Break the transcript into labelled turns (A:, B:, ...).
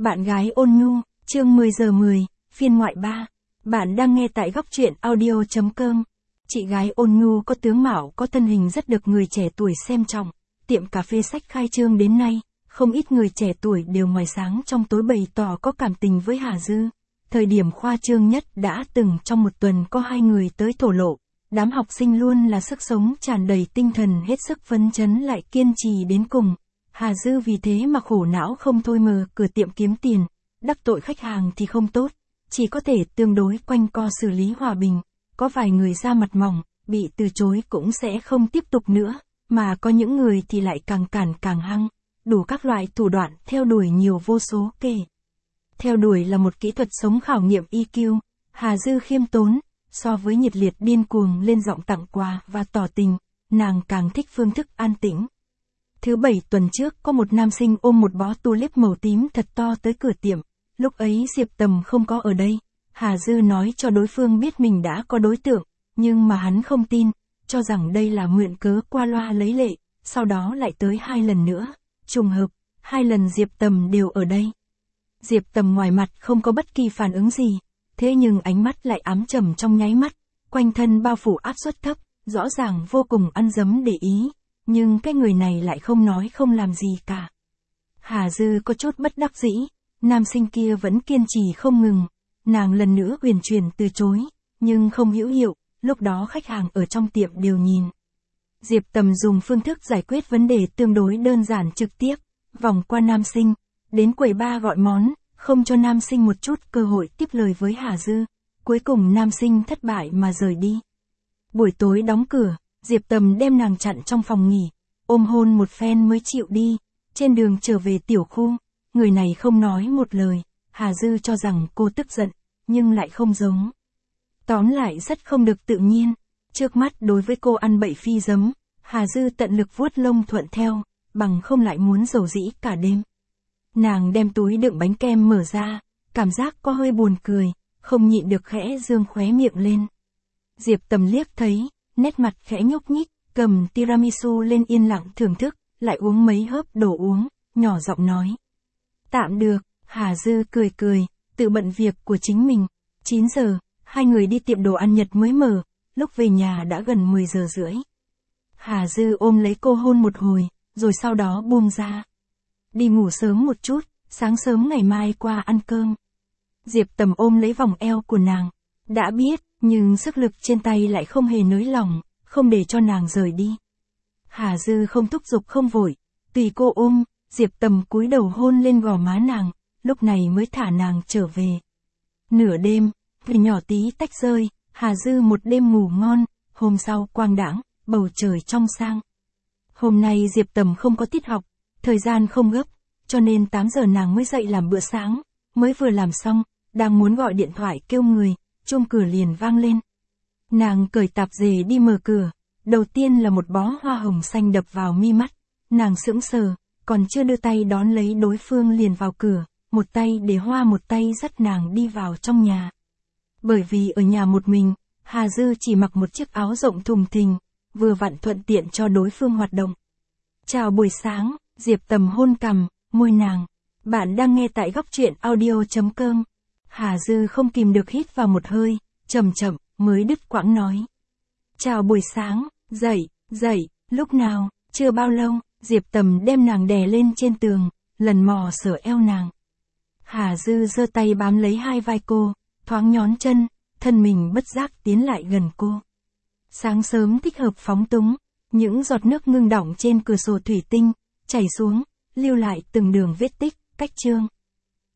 A: Bạn gái ôn nhu, chương 10 giờ 10, phiên ngoại 3. Bạn đang nghe tại góc truyện audio.com. Chị gái ôn nhu có tướng mạo có thân hình rất được người trẻ tuổi xem trọng. Tiệm cà phê sách khai trương đến nay, không ít người trẻ tuổi đều ngoài sáng trong tối bày tỏ có cảm tình với Hà Dư. Thời điểm khoa trương nhất đã từng trong một tuần có 2 người tới thổ lộ. Đám học sinh luôn là sức sống tràn đầy tinh thần hết sức phấn chấn lại kiên trì đến cùng. Hà Dư vì thế mà khổ não không thôi mở cửa tiệm kiếm tiền, đắc tội khách hàng thì không tốt, chỉ có thể tương đối quanh co xử lý hòa bình, có vài người da mặt mỏng, bị từ chối cũng sẽ không tiếp tục nữa, mà có những người thì lại càng cản càng hăng, đủ các loại thủ đoạn theo đuổi nhiều vô số kể. Theo đuổi là một kỹ thuật sống khảo nghiệm EQ, Hà Dư khiêm tốn, so với nhiệt liệt điên cuồng lên giọng tặng quà và tỏ tình, nàng càng thích phương thức an tĩnh. Thứ 7 tuần trước có một nam sinh ôm một bó tulip màu tím thật to tới cửa tiệm, lúc ấy Diệp Tầm không có ở đây, Hà Dư nói cho đối phương biết mình đã có đối tượng, nhưng mà hắn không tin, cho rằng đây là mượn cớ qua loa lấy lệ, sau đó lại tới 2 lần nữa, trùng hợp, 2 lần Diệp Tầm đều ở đây. Diệp Tầm ngoài mặt không có bất kỳ phản ứng gì, thế nhưng ánh mắt lại ám trầm trong nháy mắt, quanh thân bao phủ áp suất thấp, rõ ràng vô cùng ăn dấm để ý. Nhưng cái người này lại không nói không làm gì cả. Hà Dư có chút bất đắc dĩ, nam sinh kia vẫn kiên trì không ngừng, nàng lần nữa uyển chuyển từ chối, nhưng không hữu hiệu, lúc đó khách hàng ở trong tiệm đều nhìn. Diệp Tầm dùng phương thức giải quyết vấn đề tương đối đơn giản trực tiếp, vòng qua nam sinh, đến quầy bar gọi món, không cho nam sinh một chút cơ hội tiếp lời với Hà Dư, cuối cùng nam sinh thất bại mà rời đi. Buổi tối đóng cửa, Diệp Tầm đem nàng chặn trong phòng nghỉ, ôm hôn một phen mới chịu đi, trên đường trở về tiểu khu, người này không nói một lời, Hà Dư cho rằng cô tức giận, nhưng lại không giống. Tóm lại rất không được tự nhiên, trước mắt đối với cô ăn bậy phi giấm, Hà Dư tận lực vuốt lông thuận theo, bằng không lại muốn dầu dĩ cả đêm. Nàng đem túi đựng bánh kem mở ra, cảm giác có hơi buồn cười, không nhịn được khẽ dương khóe miệng lên. Diệp Tầm liếc thấy, nét mặt khẽ nhúc nhích, cầm tiramisu lên yên lặng thưởng thức, lại uống mấy hớp đồ uống, nhỏ giọng nói. Tạm được, Hà Dư cười cười, tự bận việc của chính mình. 9 giờ, 2 người đi tiệm đồ ăn Nhật mới mở, lúc về nhà đã gần 10 giờ rưỡi. Hà Dư ôm lấy cô hôn một hồi, rồi sau đó buông ra. Đi ngủ sớm một chút, sáng sớm ngày mai qua ăn cơm. Diệp Tầm ôm lấy vòng eo của nàng. Đã biết, nhưng sức lực trên tay lại không hề nới lỏng, không để cho nàng rời đi. Hà Dư không thúc giục không vội, tùy cô ôm, Diệp Tầm cúi đầu hôn lên gò má nàng, lúc này mới thả nàng trở về. Nửa đêm, vì nhỏ tí tách rơi, Hà Dư một đêm ngủ ngon, hôm sau quang đãng, bầu trời trong sang. Hôm nay Diệp Tầm không có tiết học, thời gian không gấp, cho nên 8 giờ nàng mới dậy làm bữa sáng, mới vừa làm xong, đang muốn gọi điện thoại kêu người. Chuông cửa liền vang lên. Nàng cởi tạp dề đi mở cửa, đầu tiên là một bó hoa hồng xanh đập vào mi mắt, nàng sững sờ, còn chưa đưa tay đón lấy đối phương liền vào cửa, một tay để hoa một tay dắt nàng đi vào trong nhà. Bởi vì ở nhà một mình, Hà Dư chỉ mặc một chiếc áo rộng thùng thình, vừa vặn thuận tiện cho đối phương hoạt động. Chào buổi sáng, Diệp Tầm hôn cằm, môi nàng. Bạn đang nghe tại góc truyện audio.com. Hà Dư không kìm được hít vào một hơi, chậm chậm, mới đứt quãng nói. Chào buổi sáng, dậy, lúc nào, chưa bao lâu, Diệp Tầm đem nàng đè lên trên tường, lần mò sờ eo nàng. Hà Dư giơ tay bám lấy hai vai cô, thoáng nhón chân, thân mình bất giác tiến lại gần cô. Sáng sớm thích hợp phóng túng, những giọt nước ngưng đọng trên cửa sổ thủy tinh, chảy xuống, lưu lại từng đường vết tích, cách chương.